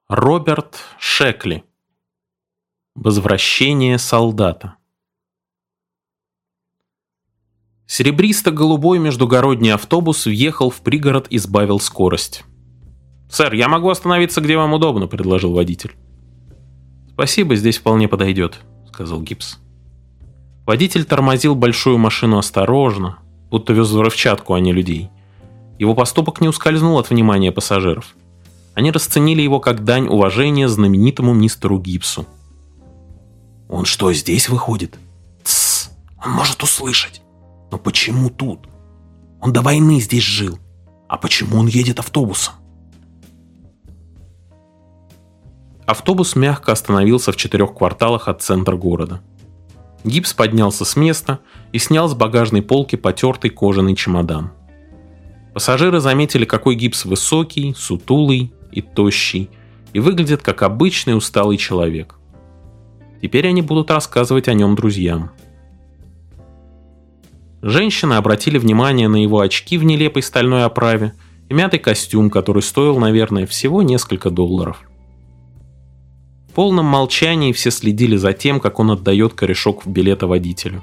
Роберт Шекли. Возвращение солдата. Серебристо-голубой междугородний автобус въехал в пригород и сбавил скорость. «Сэр, я могу остановиться, где вам удобно», — предложил водитель. «Спасибо, здесь вполне подойдет», — сказал Гибс. Водитель тормозил большую машину осторожно, будто вез взрывчатку, а не людей. Его поступок не ускользнул от внимания пассажиров. Они расценили его как дань уважения знаменитому мистеру Гибсу. «Он что, здесь выходит? Тссс, он может услышать. Но почему тут? Он до войны здесь жил. А почему он едет автобусом?» Автобус мягко остановился в 4 кварталах от центра города. Гибс поднялся с места и снял с багажной полки потертый кожаный чемодан. Пассажиры заметили, какой Гибс высокий, сутулый и тощий, и выглядит как обычный усталый человек. Теперь они будут рассказывать о нем друзьям. Женщины обратили внимание на его очки в нелепой стальной оправе и мятый костюм, который стоил, наверное, всего несколько $. В полном молчании все следили за тем, как он отдает корешок билета водителю.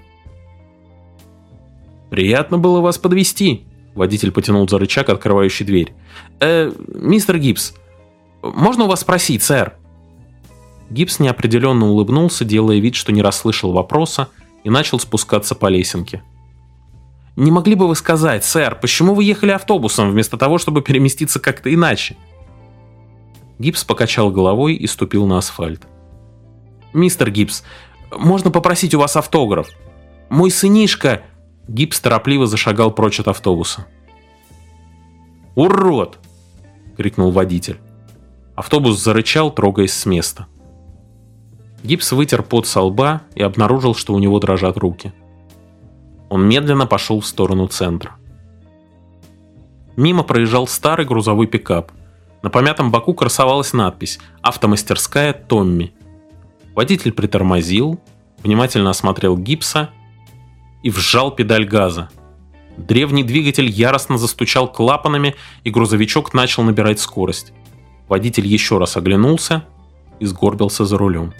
«Приятно было вас подвезти», — водитель потянул за рычаг, открывающий дверь. «Мистер Гибс, можно у вас спросить, сэр?» Гибс неопределенно улыбнулся, делая вид, что не расслышал вопроса, и начал спускаться по лесенке. «Не могли бы вы сказать, сэр, почему вы ехали автобусом, вместо того, чтобы переместиться как-то иначе?» Гибс покачал головой и ступил на асфальт. «Мистер Гибс, можно попросить у вас автограф? Мой сынишка...» Гибс торопливо зашагал прочь от автобуса. «Урод!» — крикнул водитель. Автобус зарычал, трогаясь с места. Гибс вытер пот со лба и обнаружил, что у него дрожат руки. Он медленно пошел в сторону центра. Мимо проезжал старый грузовой пикап. На помятом боку красовалась надпись «Автомастерская Томми». Водитель притормозил, внимательно осмотрел Гибса и вжал педаль газа. Древний двигатель яростно застучал клапанами, и грузовичок начал набирать скорость. Водитель еще раз оглянулся и сгорбился за рулем.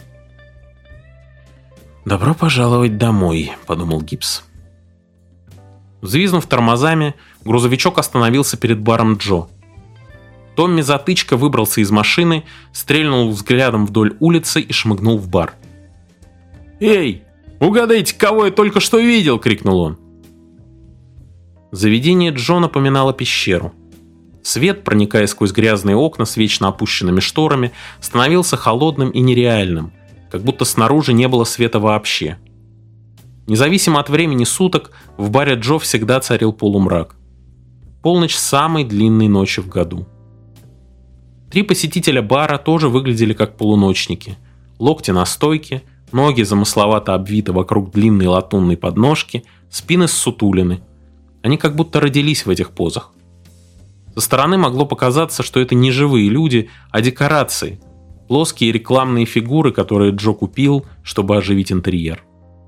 «Добро пожаловать домой», — подумал Гибс. Взвизнув тормозами, грузовичок остановился перед баром Джо. Томми Затычка выбрался из машины, стрельнул взглядом вдоль улицы и шмыгнул в бар. «Эй, угадайте, кого я только что видел!» — крикнул он. Заведение Джо напоминало пещеру. Свет, проникая сквозь грязные окна с вечно опущенными шторами, становился холодным и нереальным, как будто снаружи не было света вообще. Независимо от времени суток, в баре Джо всегда царил полумрак. Полночь самой длинной ночи в году. 3 посетителя бара тоже выглядели как полуночники. Локти на стойке, ноги замысловато обвиты вокруг длинной латунной подножки, спины ссутулены. Они как будто родились в этих позах. Со стороны могло показаться, что это не живые люди, а декорации. Плоские рекламные фигуры, которые Джо купил, чтобы оживить интерьер.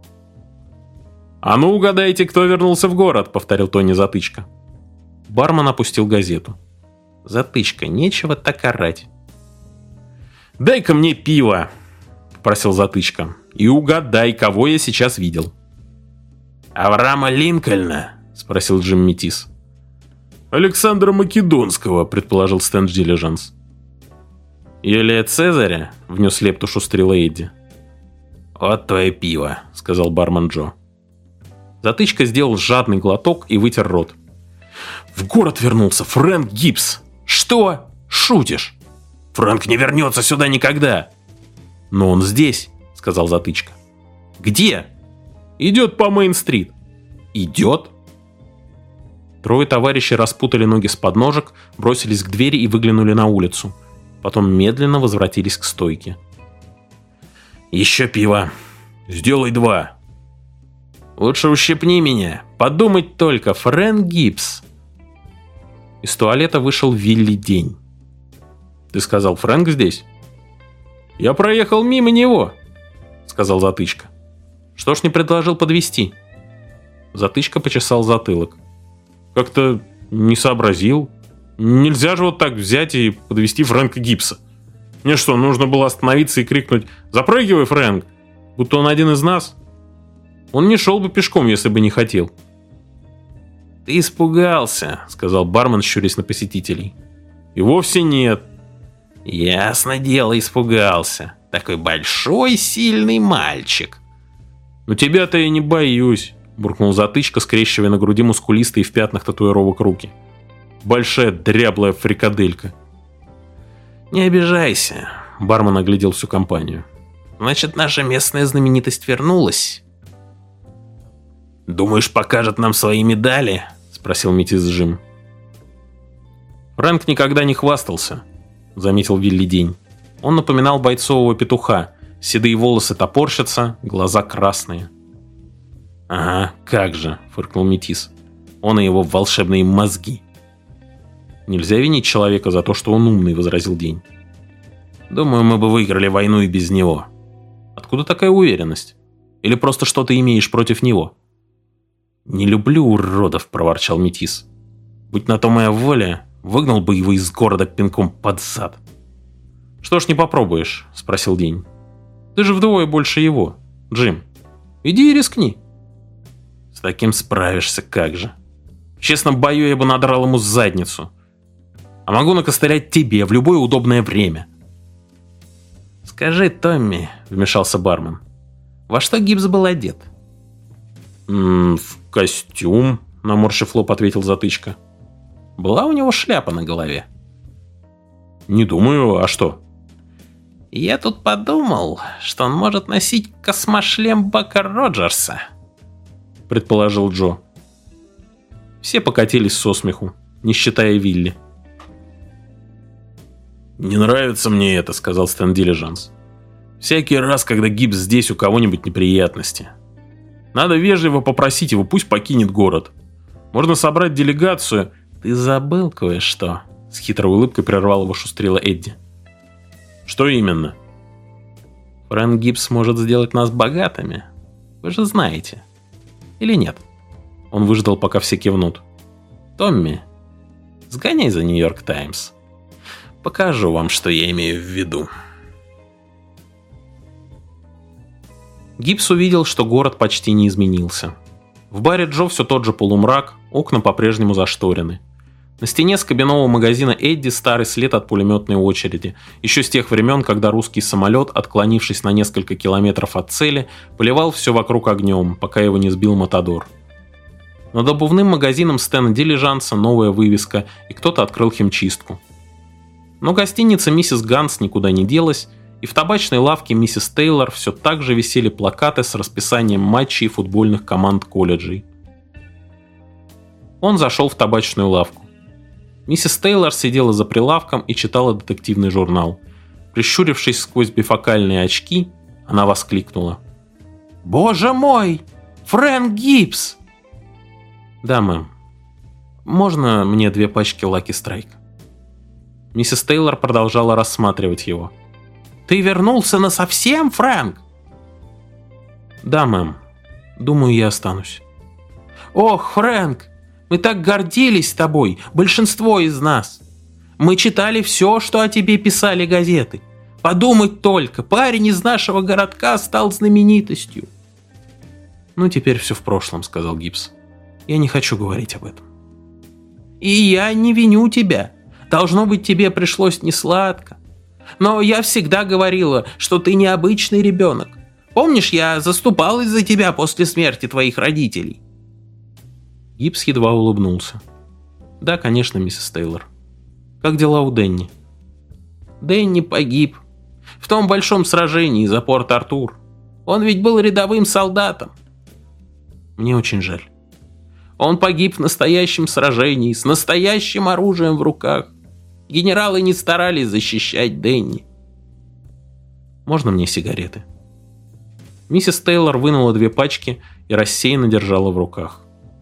«А ну угадайте, кто вернулся в город», — повторил Тони Затычка. Бармен опустил газету. «Затычка, нечего так орать». «Дай-ка мне пиво», — попросил Затычка. «И угадай, кого я сейчас видел». «Авраама Линкольна?» — спросил Джим Метис. «Александра Македонского», — предположил Стэн Дилижанс. «Юлия Цезаря?» — внес лепту шустрила Эдди. «Вот твое пиво», — сказал бармен Джо. Затычка сделал жадный глоток и вытер рот. «В город вернулся Фрэнк Гибс!» «Что? Шутишь?» «Фрэнк не вернется сюда никогда!» «Но он здесь», — сказал Затычка. «Где?» «Идет по Мейн-стрит». «Идет?» 3 товарищей распутали ноги с подножек, бросились к двери и выглянули на улицу. Потом медленно возвратились к стойке. «Еще пиво. Сделай 2. «Лучше ущипни меня. Подумать только, Фрэнк Гибс». Из туалета вышел Вилли День. «Ты сказал, Фрэнк здесь?» «Я проехал мимо него», — сказал Затычка. «Что ж не предложил подвезти?» Затычка почесал затылок. «Как-то не сообразил. Нельзя же вот так взять и подвезти Фрэнка Гибса». Мне что, нужно было остановиться и крикнуть «Запрыгивай, Фрэнк!» Будто он один из нас? Он не шел бы пешком, если бы не хотел. «Ты испугался», — сказал бармен, щурясь на посетителей. «И вовсе нет». «Ясно дело, испугался. Такой большой, сильный мальчик». «Ну тебя-то я не боюсь», — буркнул Затычка, скрещивая на груди мускулистые в пятнах татуировок руки. «Большая дряблая фрикаделька». «Не обижайся», — бармен оглядел всю компанию. «Значит, наша местная знаменитость вернулась». «Думаешь, покажет нам свои медали?» — спросил метис Джим. «Фрэнк никогда не хвастался», — заметил Вилли День. Он напоминал бойцового петуха. Седые волосы топорщатся, глаза красные. «Ага, как же», — фыркнул метис. «Он и его волшебные мозги». «Нельзя винить человека за то, что он умный», — возразил День. «Думаю, мы бы выиграли войну и без него». «Откуда такая уверенность? Или просто что ты имеешь против него?» «Не люблю уродов», — проворчал метис. «Будь на то моя воля, выгнал бы его из города пинком под зад». «Что ж не попробуешь?» — спросил День. «Ты же вдвое больше его, Джим. Иди и рискни». «С таким справишься, как же. В честном бою я бы надрал ему задницу. А могу накостылять тебе в любое удобное время». «Скажи, Томми», — вмешался бармен, — «во что Гибс был одет?» «В костюм», — наморщив лоб, ответил Затычка. «Была у него шляпа на голове?» «Не думаю, а что?» «Я тут подумал, что он может носить космошлем Бака Роджерса», — предположил Джо. Все покатились со смеху, не считая Вилли. «Не нравится мне это», — сказал Стэн Дилижанс. «Всякий раз, когда Гибс здесь, у кого-нибудь неприятности. Надо вежливо попросить его, пусть покинет город. Можно собрать делегацию». «Ты забыл кое-что», — с хитрой улыбкой прервал его шустрила Эдди. «Что именно?» «Фрэнк Гибс может сделать нас богатыми. Вы же знаете. Или нет?» Он выждал, пока все кивнут. «Томми, сгоняй за Нью-Йорк Таймс. Покажу вам, что я имею в виду». Гибс увидел, что город почти не изменился. В баре Джо все тот же полумрак, окна по-прежнему зашторены. На стене с кабинного магазина Эдди старый след от пулеметной очереди, еще с тех времен, когда русский самолет, отклонившись на несколько километров от цели, поливал все вокруг огнем, пока его не сбил Матадор. Над обувным магазином Стэна Дилижанса новая вывеска, и кто-то открыл химчистку. Но гостиница «Миссис Ганс» никуда не делась, и в табачной лавке «Миссис Тейлор» все так же висели плакаты с расписанием матчей футбольных команд колледжей. Он зашел в табачную лавку. Миссис Тейлор сидела за прилавком и читала детективный журнал. Прищурившись сквозь бифокальные очки, она воскликнула: «Боже мой! Фрэнк Гибс!» «Да, мэм. Можно мне 2 пачки Lucky Strike?» Миссис Тейлор продолжала рассматривать его. «Ты вернулся насовсем, Фрэнк?» «Да, мэм. Думаю, я останусь». «Ох, Фрэнк! Мы так гордились тобой, большинство из нас. Мы читали все, что о тебе писали газеты. Подумать только, парень из нашего городка стал знаменитостью». «Ну, теперь все в прошлом», — сказал Гибс. «Я не хочу говорить об этом». «И я не виню тебя. Должно быть, тебе пришлось несладко. Но я всегда говорила, что ты необычный ребенок. Помнишь, я заступалась за тебя после смерти твоих родителей?» Гибс едва улыбнулся. «Да, конечно, миссис Тейлор. Как дела у Дэнни?» «Дэнни погиб. В том большом сражении за Порт-Артур. Он ведь был рядовым солдатом». «Мне очень жаль». «Он погиб в настоящем сражении, с настоящим оружием в руках. Генералы не старались защищать Дэнни». «Можно мне сигареты?» Миссис Тейлор вынула 2 пачки и рассеянно держала в руках.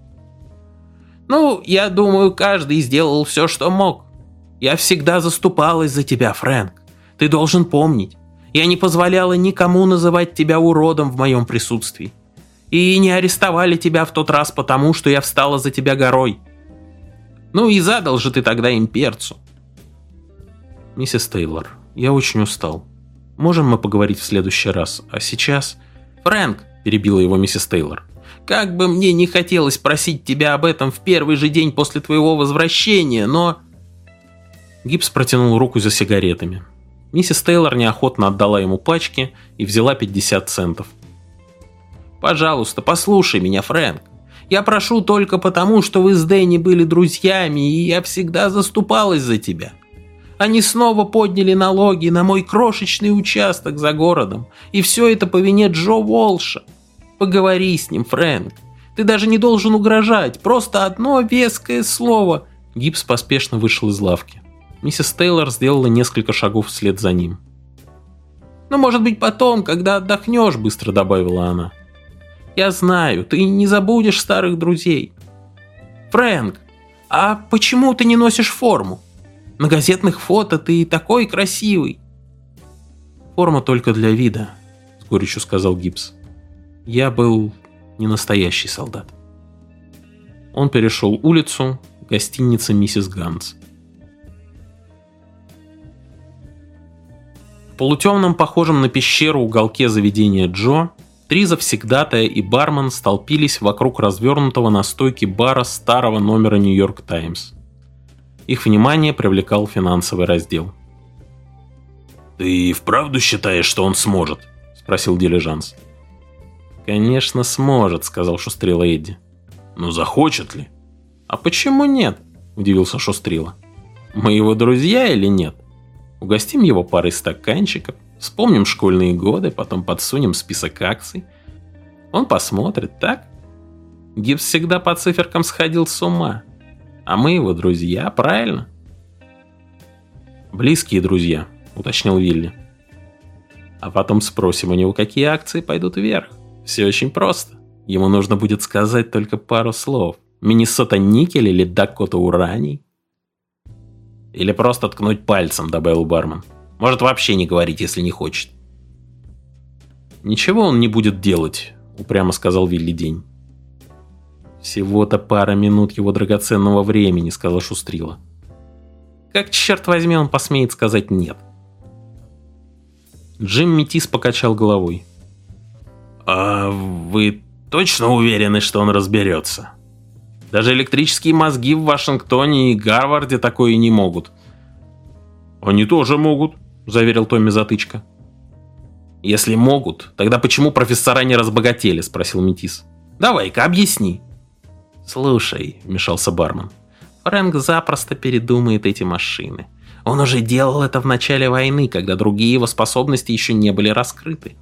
«Ну, я думаю, каждый сделал все, что мог. Я всегда заступалась за тебя, Фрэнк. Ты должен помнить. Я не позволяла никому называть тебя уродом в моем присутствии. И не арестовали тебя в тот раз потому, что я встала за тебя горой. Ну и задал же ты тогда имперцу». «Миссис Тейлор, я очень устал. Можем мы поговорить в следующий раз? А сейчас...» «Фрэнк», – перебила его миссис Тейлор, – «как бы мне не хотелось просить тебя об этом в первый же день после твоего возвращения, но...» Гибс протянул руку за сигаретами. Миссис Тейлор неохотно отдала ему пачки и взяла 50 центов. «Пожалуйста, послушай меня, Фрэнк. Я прошу только потому, что вы с Дэнни были друзьями, и я всегда заступалась за тебя. Они снова подняли налоги на мой крошечный участок за городом, и все это по вине Джо Уолша. Поговори с ним, Фрэнк. Ты даже не должен угрожать, просто одно веское слово». Гибс поспешно вышел из лавки. Миссис Тейлор сделала несколько шагов вслед за ним. «Ну, может быть, потом, когда отдохнешь», — быстро добавила она. «Я знаю, ты не забудешь старых друзей. Фрэнк, а почему ты не носишь форму? На газетных фото ты такой красивый». «Форма только для вида», — с горечью сказал Гибс. «Я был не настоящий солдат». Он перешел улицу, гостиница «Миссис Ганс». В полутемном, похожем на пещеру уголке заведения Джо, 3 завсегдатая и бармен столпились вокруг развернутого на стойке бара старого номера «Нью-Йорк Таймс». Их внимание привлекал финансовый раздел. «Ты вправду считаешь, что он сможет?» – спросил Дилижанс. «Конечно сможет», – сказал Шустрила Эдди. «Но захочет ли?» «А почему нет?» – удивился Шустрила. «Мы его друзья или нет? Угостим его парой стаканчиков, вспомним школьные годы, потом подсунем список акций. Он посмотрит, так? Гибс всегда по циферкам сходил с ума. А мы его друзья, правильно?» «Близкие друзья», — уточнил Вилли. «А потом спросим у него, какие акции пойдут вверх. Все очень просто. Ему нужно будет сказать только пару слов. Миннесота никель или Дакота ураний?» «Или просто ткнуть пальцем», — добавил бармен. «Может вообще не говорить, если не хочет». «Ничего он не будет делать», — упрямо сказал Вилли День. «Всего-то пара минут его драгоценного времени», — сказал Шустрила. «Как, черт возьми, он посмеет сказать «нет»?» Джим Метис покачал головой. «А вы точно уверены, что он разберется? Даже электрические мозги в Вашингтоне и Гарварде такое не могут». «Они тоже могут», — заверил Томми Затычка. «Если могут, тогда почему профессора не разбогатели?» — спросил Метис. «Давай-ка, объясни». «Слушай», — вмешался бармен, — «Фрэнк запросто передумает эти машины. Он уже делал это в начале войны, когда другие его способности еще не были раскрыты».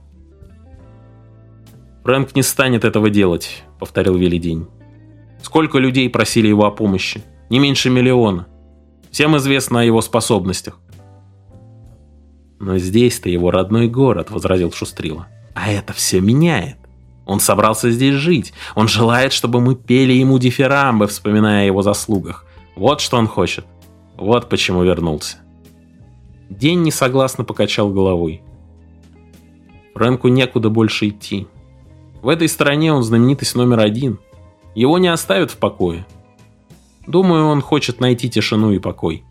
«Фрэнк не станет этого делать», — повторил Вилли День. «Сколько людей просили его о помощи? Не меньше 1 миллиона. Всем известно о его способностях». «Но здесь-то его родной город», — возразил Шустрила. «А это все меняет. Он собрался здесь жить. Он желает, чтобы мы пели ему дифирамбы, вспоминая о его заслугах. Вот что он хочет. Вот почему вернулся». День несогласно покачал головой. «Фрэнку некуда больше идти. В этой стране он знаменитость номер 1. Его не оставят в покое. Думаю, он хочет найти тишину и покой».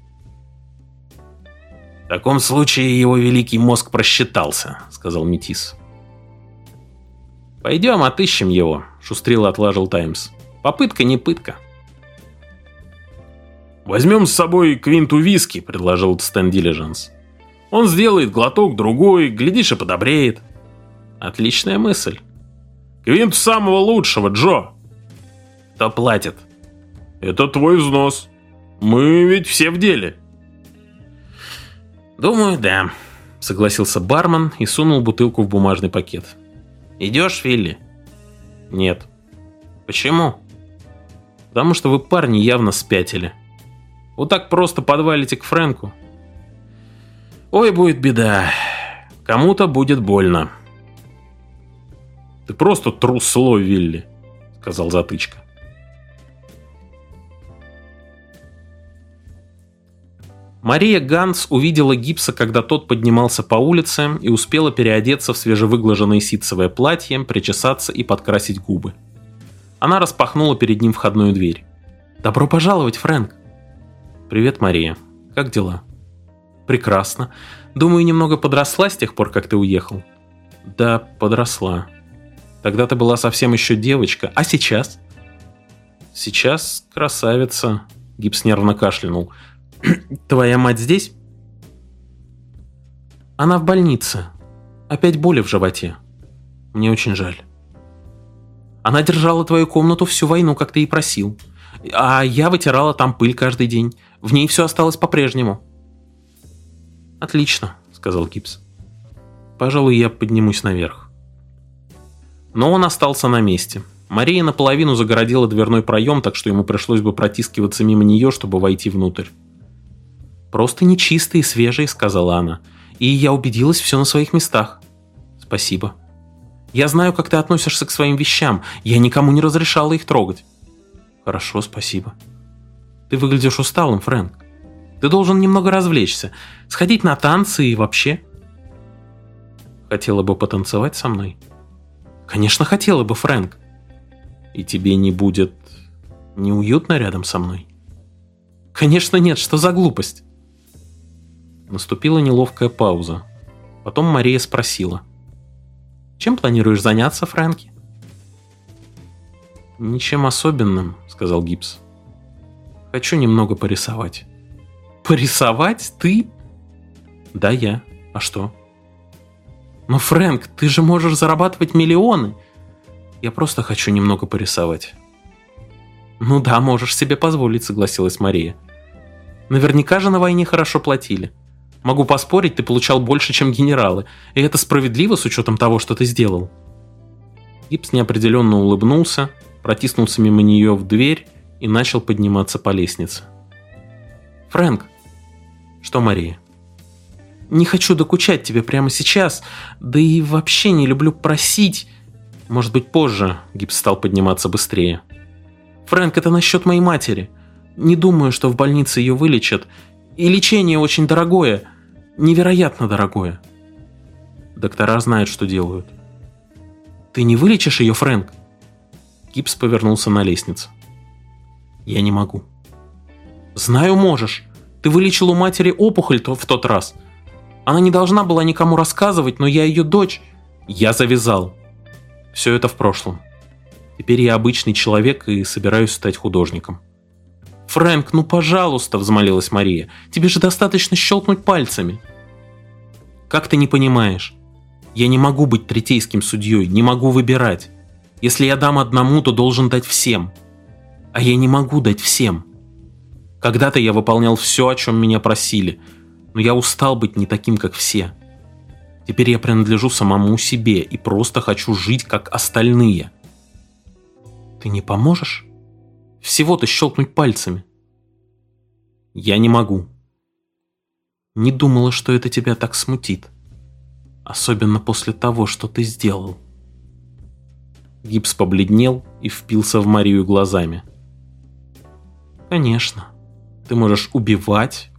«В таком случае его великий мозг просчитался», — сказал Метис. «Пойдем отыщем его», — Шустрила отложил Таймс. «Попытка не пытка». «Возьмем с собой квинту виски», — предложил Стэн Дилижанс. «Он сделает глоток другой, глядишь, и подобреет». «Отличная мысль». «Квинту самого лучшего, Джо». «Кто платит?» «Это твой взнос. Мы ведь все в деле». «Думаю, да», — согласился бармен и сунул бутылку в бумажный пакет. «Идешь, Вилли?» «Нет». «Почему?» «Потому что вы, парни, явно спятили. Вот так просто подвалите к Фрэнку. Ой, будет беда. Кому-то будет больно». «Ты просто трусло, Вилли», — сказал Затычка. Мария Ганс увидела Гибса, когда тот поднимался по улице, и успела переодеться в свежевыглаженное ситцевое платье, причесаться и подкрасить губы. Она распахнула перед ним входную дверь. «Добро пожаловать, Фрэнк!» «Привет, Мария. Как дела?» «Прекрасно. Думаю, немного подросла с тех пор, как ты уехал. Да, подросла. Тогда ты была совсем еще девочка. А сейчас? Сейчас красавица. Гибс нервно кашлянул. Твоя мать здесь? Она в больнице. Опять боли в животе. Мне очень жаль. Она держала твою комнату всю войну, как ты и просил. А я вытирала там пыль каждый день. В ней все осталось по-прежнему. Отлично, сказал Гибс. Пожалуй, я поднимусь наверх. Но он остался на месте. Мария наполовину загородила дверной проем, так что ему пришлось бы протискиваться мимо нее, чтобы войти внутрь. «Просто нечистые, свежие», — сказала она. «И я убедилась, все на своих местах». «Спасибо. Я знаю, как ты относишься к своим вещам. Я никому не разрешала их трогать». «Хорошо, спасибо. Ты выглядишь усталым, Фрэнк. Ты должен немного развлечься, сходить на танцы и вообще». «Хотела бы потанцевать со мной?» «Конечно, хотела бы, Фрэнк. И тебе не будет неуютно рядом со мной?» «Конечно нет, что за глупость?» Наступила неловкая пауза. Потом Мария спросила. «Чем планируешь заняться, Фрэнки?» «Ничем особенным», — сказал Гибс. «Хочу немного порисовать». «Порисовать? Ты?» «Да, я. А что?» «Но, Фрэнк, ты же можешь зарабатывать миллионы!» «Я просто хочу немного порисовать». «Ну да, можешь себе позволить», — согласилась Мария. «Наверняка же на войне хорошо платили. Могу поспорить, ты получал больше, чем генералы, и это справедливо с учетом того, что ты сделал». Гибс неопределенно улыбнулся, протиснулся мимо нее в дверь и начал подниматься по лестнице. «Фрэнк!» «Что, Мария?» «Не хочу докучать тебе прямо сейчас, да и вообще не люблю просить...» «Может быть, позже», — Гибс стал подниматься быстрее. «Фрэнк, это насчет моей матери. Не думаю, что в больнице ее вылечат. И лечение очень дорогое. Невероятно дорогое. Доктора знают, что делают». «Ты не вылечишь ее, Фрэнк?» Гибс повернулся на лестницу. «Я не могу». «Знаю, можешь. Ты вылечил у матери опухоль в тот раз. Она не должна была никому рассказывать, но я ее дочь. Я завязал. Все это в прошлом. Теперь я обычный человек и собираюсь стать художником». «Фрэнк, ну пожалуйста», — взмолилась Мария. «Тебе же достаточно щелкнуть пальцами». «Как ты не понимаешь? Я не могу быть третейским судьей, не могу выбирать. Если я дам одному, то должен дать всем. А я не могу дать всем. Когда-то я выполнял все, о чем меня просили, но я устал быть не таким, как все. Теперь я принадлежу самому себе и просто хочу жить, как остальные». «Ты не поможешь? Всего-то щелкнуть пальцами». «Я не могу». «Не думала, что это тебя так смутит. Особенно после того, что ты сделал». Гибс побледнел и впился в Марию глазами. «Конечно. Ты можешь убивать,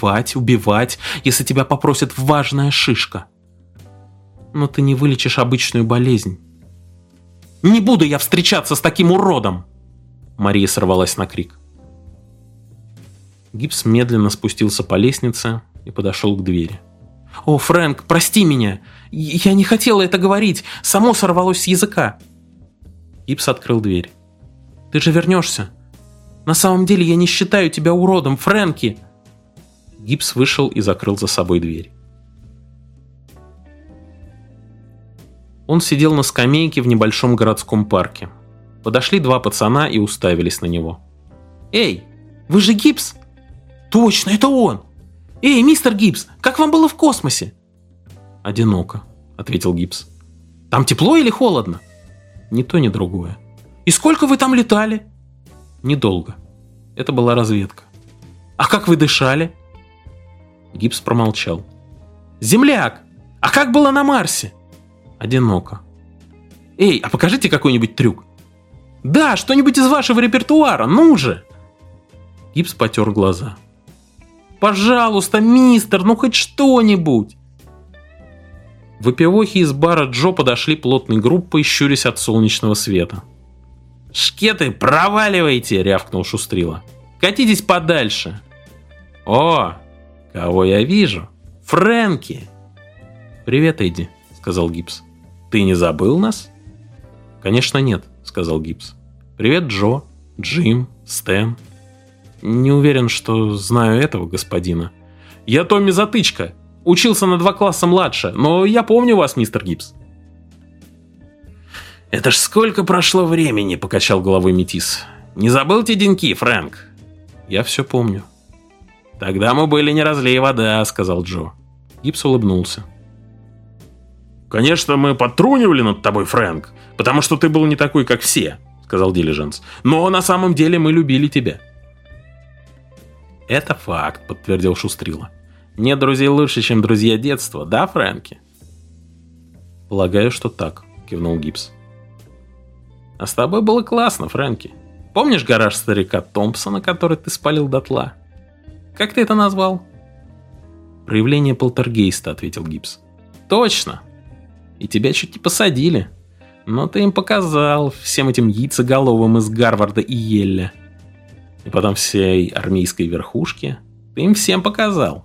если тебя попросят важная шишка. Но ты не вылечишь обычную болезнь». «Не буду я встречаться с таким уродом!» Мария сорвалась на крик. Гибс медленно спустился по лестнице и подошел к двери. «О, Фрэнк, прости меня! Я не хотела это говорить! Само сорвалось с языка!» Гибс открыл дверь. «Ты же вернешься! На самом деле я не считаю тебя уродом, Фрэнки!» Гибс вышел и закрыл за собой дверь. Он сидел на скамейке в небольшом городском парке. Подошли два пацана и уставились на него. «Эй, вы же Гибс?» «Точно, это он! Эй, мистер Гибс, как вам было в космосе?» «Одиноко», — ответил Гибс. «Там тепло или холодно?» «Ни то, ни другое». «И сколько вы там летали?» «Недолго. Это была разведка». «А как вы дышали?» Гибс промолчал. «Земляк, а как было на Марсе?» «Одиноко». «Эй, а покажите какой-нибудь трюк». «Да, что-нибудь из вашего репертуара, ну же!» Гибс потер глаза. «Пожалуйста, мистер, ну хоть что-нибудь!» В выпивохе из бара Джо подошли плотной группой, щурясь от солнечного света. «Шкеты, проваливайте!» — рявкнул Шустрила. «Катитесь подальше!» «О, кого я вижу? Фрэнки!» «Привет, Эдди», — сказал Гибс. «Ты не забыл нас?» «Конечно нет», — сказал Гибс. «Привет, Джо, Джим, Стэн. Не уверен, что знаю этого господина». «Я Томми Затычка. Учился на 2 класса младше, но я помню вас, мистер Гибс». «Это ж сколько прошло времени», — покачал головой Метис. «Не забыл те деньки, Фрэнк?» «Я все помню». «Тогда мы были не разлей вода», — сказал Джо. Гибс улыбнулся. «Конечно, мы подтрунивали над тобой, Фрэнк, потому что ты был не такой, как все», — сказал Дилижанс. «Но на самом деле мы любили тебя». «Это факт», — подтвердил Шустрила. «Нет друзей лучше, чем друзья детства, да, Фрэнки?» «Полагаю, что так», — кивнул Гибс. «А с тобой было классно, Фрэнки. Помнишь гараж старика Томпсона, который ты спалил дотла? Как ты это назвал?» «Проявление полтергейста», — ответил Гибс. «Точно. И тебя чуть не посадили. Но ты им показал, всем этим яйцеголовым из Гарварда и Йелля. И потом всей армейской верхушке. Ты им всем показал».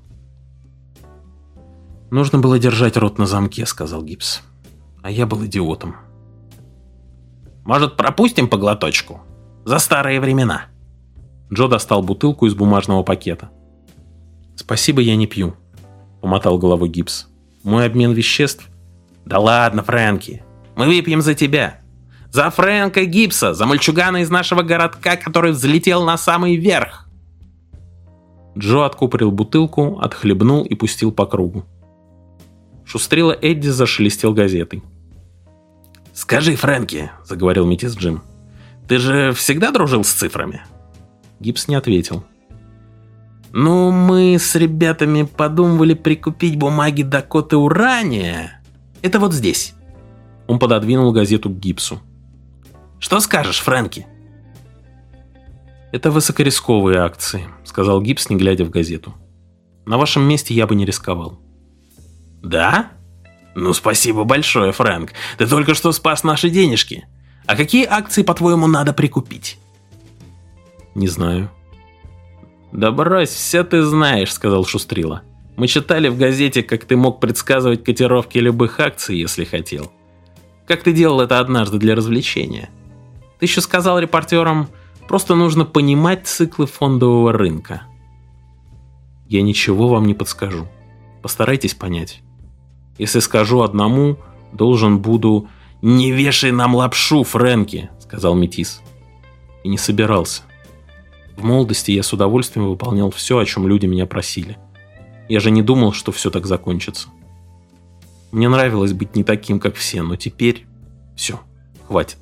«Нужно было держать рот на замке», — сказал Гибс. «А я был идиотом». «Может, пропустим по глоточку? За старые времена». Джо достал бутылку из бумажного пакета. «Спасибо, я не пью», — помотал головой Гибс. «Мой обмен веществ...» «Да ладно, Фрэнки, мы выпьем за тебя. За Фрэнка Гибса, за мальчугана из нашего городка, который взлетел на самый верх». Джо откупорил бутылку, отхлебнул и пустил по кругу. Шустрила Эдди зашелестел газетой. «Скажи, Фрэнки», — заговорил Метис Джим, — «ты же всегда дружил с цифрами?» Гибс не ответил. «Ну, мы с ребятами подумывали прикупить бумаги Дакоты Урания. Это вот здесь». Он пододвинул газету к Гибсу. «Что скажешь, Фрэнки?» «Это высокорисковые акции», — сказал Гибс, не глядя в газету. «На вашем месте я бы не рисковал». «Да? Ну, спасибо большое, Фрэнк. Ты только что спас наши денежки. А какие акции, по-твоему, надо прикупить?» «Не знаю». «Да брось, все ты знаешь», — сказал Шустрила. «Мы читали в газете, как ты мог предсказывать котировки любых акций, если хотел. Как ты делал это однажды для развлечения. Ты еще сказал репортерам, просто нужно понимать циклы фондового рынка». «Я ничего вам не подскажу. Постарайтесь понять. Если скажу одному, должен буду...» «Не вешай нам лапшу, Фрэнки», — сказал Метис. И не собирался. В молодости я с удовольствием выполнял все, о чем люди меня просили. Я же не думал, что все так закончится. Мне нравилось быть не таким, как все, но теперь... Все, хватит.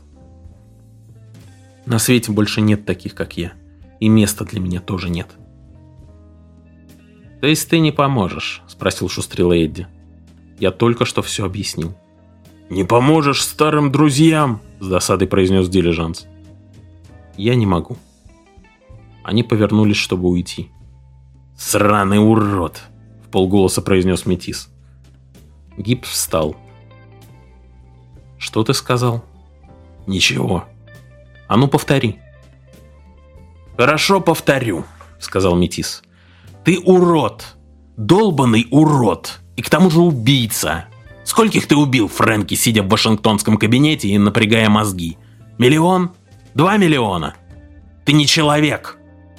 На свете больше нет таких, как я. И места для меня тоже нет. «То есть ты не поможешь?» — спросил Шустрила Эдди. Я только что все объяснил. «Не поможешь старым друзьям?» — с досадой произнес Дилижанс. «Я не могу». Они повернулись, чтобы уйти. «Сраный урод!» — вполголоса произнес Метис. Гибс встал. «Что ты сказал?» «Ничего». «А ну повтори». «Хорошо, повторю», — сказал Метис. «Ты урод! Долбанный урод! И к тому же убийца! Скольких ты убил, Фрэнки, сидя в вашингтонском кабинете и напрягая мозги? 1 миллион? 2 миллиона? Ты не человек!»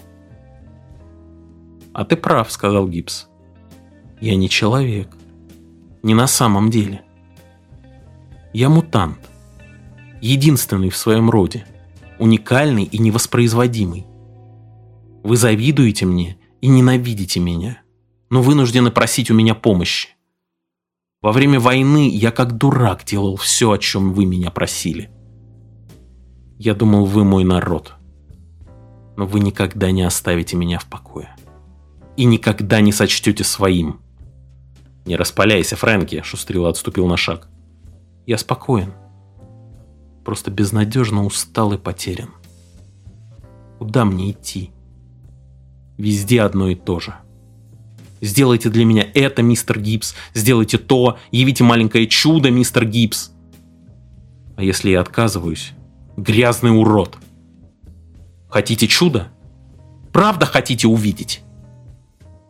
«А ты прав», — сказал Гибс. «Я не человек. Не на самом деле. Я мутант. Единственный в своем роде. Уникальный и невоспроизводимый. Вы завидуете мне и ненавидите меня, но вынуждены просить у меня помощи. Во время войны я как дурак делал все, о чем вы меня просили. Я думал, вы мой народ. Но вы никогда не оставите меня в покое. И никогда не сочтете своим». «Не распаляйся, Фрэнки», — Шустрила отступил на шаг. «Я спокоен. Просто безнадежно устал и потерян. Куда мне идти? Везде одно и то же. Сделайте для меня это, мистер Гибс. Сделайте то. Явите маленькое чудо, мистер Гибс. А если я отказываюсь? Грязный урод. Хотите чудо? Правда хотите увидеть?»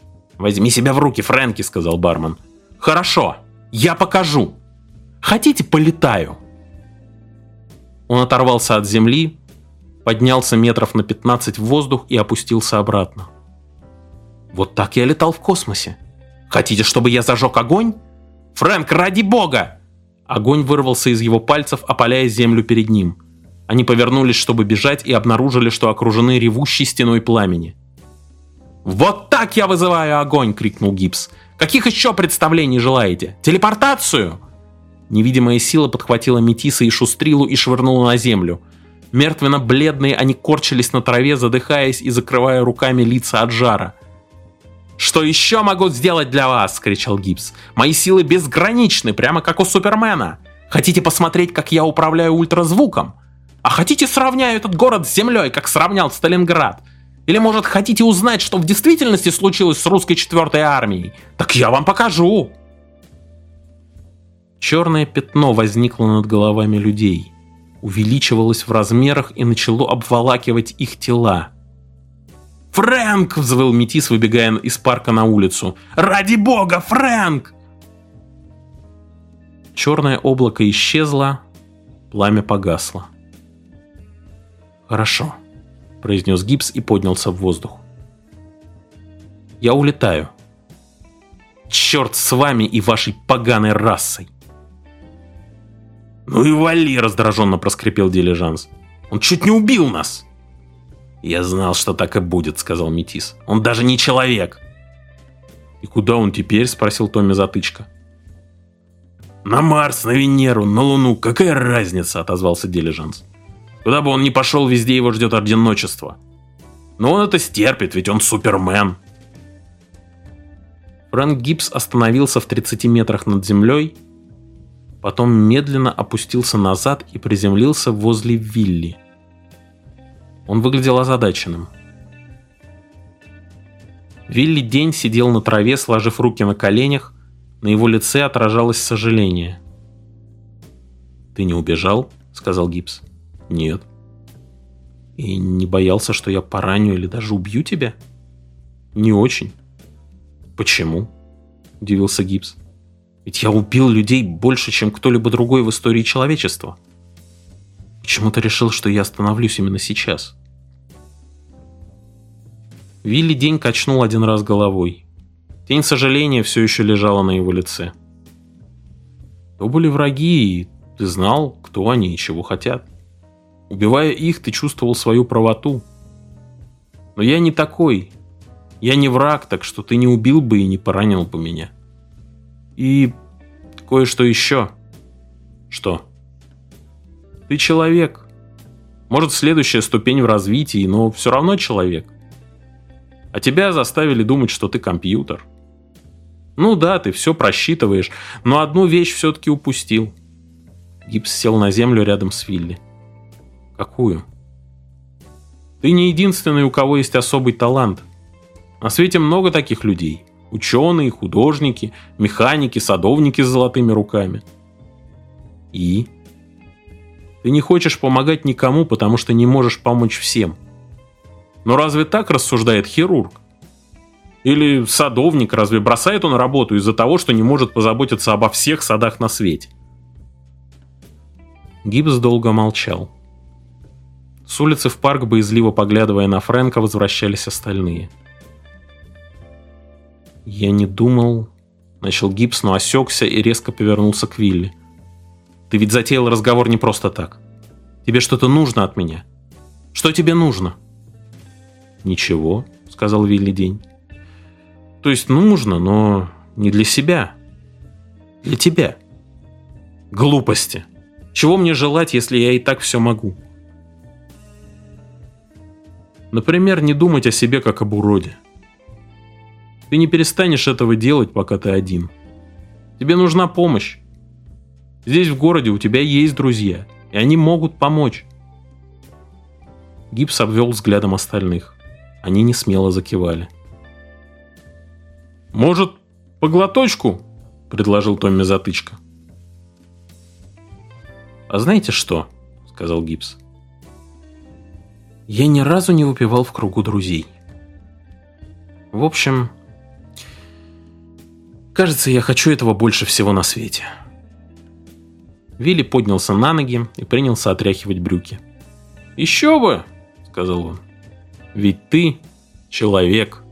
«Возьми себя в руки, Фрэнки», — сказал бармен. «Хорошо, я покажу. Хотите, полетаю?» Он оторвался от земли, поднялся метров на 15 в воздух и опустился обратно. «Вот так я летал в космосе. Хотите, чтобы я зажег огонь? Фрэнк, ради бога!» Огонь вырвался из его пальцев, опаляя землю перед ним. Они повернулись, чтобы бежать, и обнаружили, что окружены ревущей стеной пламени. «Вот так я вызываю огонь!» — крикнул Гибс. «Каких еще представлений желаете? Телепортацию?» Невидимая сила подхватила Метиса и Шустрилу и швырнула на землю. Мертвенно-бледные они корчились на траве, задыхаясь и закрывая руками лица от жара. «Что еще могу сделать для вас?» — кричал Гибс. «Мои силы безграничны, прямо как у Супермена. Хотите посмотреть, как я управляю ультразвуком? А хотите, сравняю этот город с землей, как сравнял Сталинград? Или, может, хотите узнать, что в действительности случилось с русской 4-й армией? Так я вам покажу!» Черное пятно возникло над головами людей, увеличивалось в размерах и начало обволакивать их тела. «Фрэнк!» — взвыл Метис, выбегая из парка на улицу. «Ради бога, Фрэнк!» Черное облако исчезло, пламя погасло. «Хорошо», — произнес Гибс и поднялся в воздух. «Я улетаю. Черт с вами и вашей поганой расой!» «Ну и вали!» — раздраженно проскрипел Дилижанс. «Он чуть не убил нас!» «Я знал, что так и будет», — сказал Метис. «Он даже не человек!» «И куда он теперь?» — спросил Томми Затычка. «На Марс, на Венеру, на Луну, какая разница?» — отозвался Дилижанс. «Куда бы он ни пошел, везде его ждет одиночество. Но он это стерпит, ведь он Супермен!» Фрэнк Гибс остановился в 30 метрах над землей, потом медленно опустился назад и приземлился возле Вилли. Он выглядел озадаченным. Вилли День сидел на траве, сложив руки на коленях, на его лице отражалось сожаление. «Ты не убежал?» — сказал Гибс. «Нет». «И не боялся, что я пораню или даже убью тебя?» «Не очень». «Почему?» — удивился Гибс. «Ведь я убил людей больше, чем кто-либо другой в истории человечества. Почему ты решил, что я остановлюсь именно сейчас?» Вилли День качнул один раз головой. Тень сожаления все еще лежала на его лице. «То были враги, и ты знал, кто они и чего хотят. Убивая их, ты чувствовал свою правоту. Но я не такой. Я не враг, так что ты не убил бы и не поранил бы меня. И кое-что еще». «Что?» «Ты человек. Может, следующая ступень в развитии, но все равно человек. А тебя заставили думать, что ты компьютер. Ну да, ты все просчитываешь, но одну вещь все-таки упустил». Гибс сел на землю рядом с Вилли. «Какую?» «Ты не единственный, у кого есть особый талант. На свете много таких людей. Ученые, художники, механики, садовники с золотыми руками. И? Ты не хочешь помогать никому, потому что не можешь помочь всем. Но разве так рассуждает хирург? Или садовник, разве бросает он работу из-за того, что не может позаботиться обо всех садах на свете?» Гибс долго молчал. С улицы в парк, боязливо поглядывая на Фрэнка, возвращались остальные. «Я не думал...» — начал Гибс, но осекся и резко повернулся к Вилли. «Ты ведь затеял разговор не просто так. Тебе что-то нужно от меня. Что тебе нужно?» «Ничего», — сказал Вилли День. «То есть нужно, но не для себя. Для тебя». «Глупости. Чего мне желать, если я и так все могу?» «Например, не думать о себе как об уроде. Ты не перестанешь этого делать, пока ты один. Тебе нужна помощь. Здесь в городе у тебя есть друзья, и они могут помочь». Гибс обвел взглядом остальных. Они несмело закивали. «Может, по глоточку?» — предложил Томми Затычка. «А знаете что?» — сказал Гибс. «Я ни разу не выпивал в кругу друзей. В общем, Кажется, я хочу этого больше всего на свете. Вилли поднялся на ноги и принялся отряхивать брюки. «Еще бы!» — сказал он. «Ведь ты человек».